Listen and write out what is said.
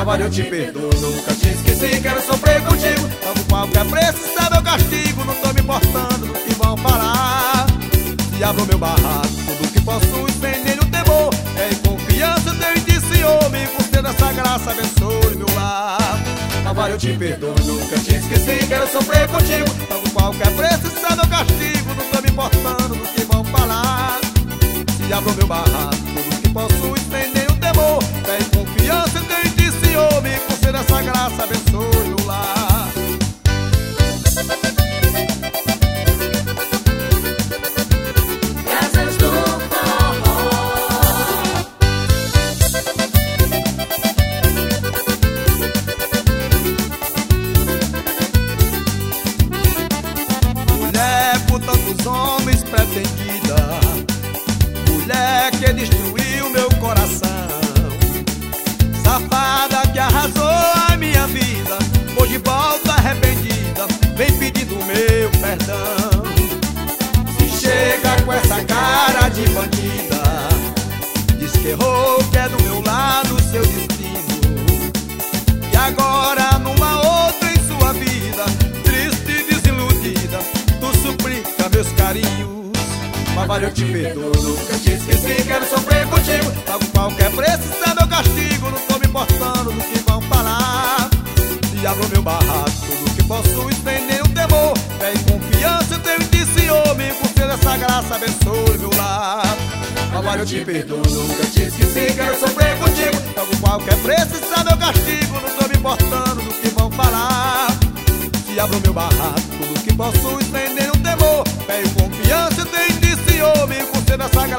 Mas vale, eu te perdoo, nunca te esqueci. Quero sofrer contigo, pago qualquer preço, isso é meu castigo. Não tô me importando no que vão falar. Se abro meu barraco, tudo que possui sem nenhum temor. É em confiança, tenho em ti, Senhor. Me conceda essa graça, abençoe meu lar. Mas vale, eu te perdoo, nunca te esqueci. Quero sofrer contigo, pago qualquer preço, isso é meu castigo. Não tô me importando no que vão falar. Se abro meu barraco, tudo que possui sem nenhum temor. É em confiança, tenho em ti, Senhor. Me conceda essa graça, abençoe meu lar. Casas do Forró. Mulher por tantos homens pretendida, mulher que destruiu meu coração, safada que arrasou a minha vida, hoje volta arrependida, vem pedindo meu perdão. Se chega com essa cara de bandida, diz que errou, que é do meu lado seu destino, e agora numa outra em sua vida, triste e desiludida, tu suplica meus carinhos. Mas vale, eu te perdoo, nunca te esqueci. Quero sofrer contigo, pago qualquer preço, isso é meu castigo. Não tô me importando do que vão falar. Se abro meu barraco, tudo que possui sem nenhum temor. É em confiança, tenho em ti, Senhor. Me conceda essa graça, abençoe meu lar. Mas vale, eu te perdoo, nunca te esqueci. Quero sofrer contigo, pago qualquer preço, isso é meu castigo. Não tô me importando do que vão falar. Se abro meu barraco, tudo que possui sem nenhum temor. É em confiança, tenho em ti, Senhor. Me conceda essa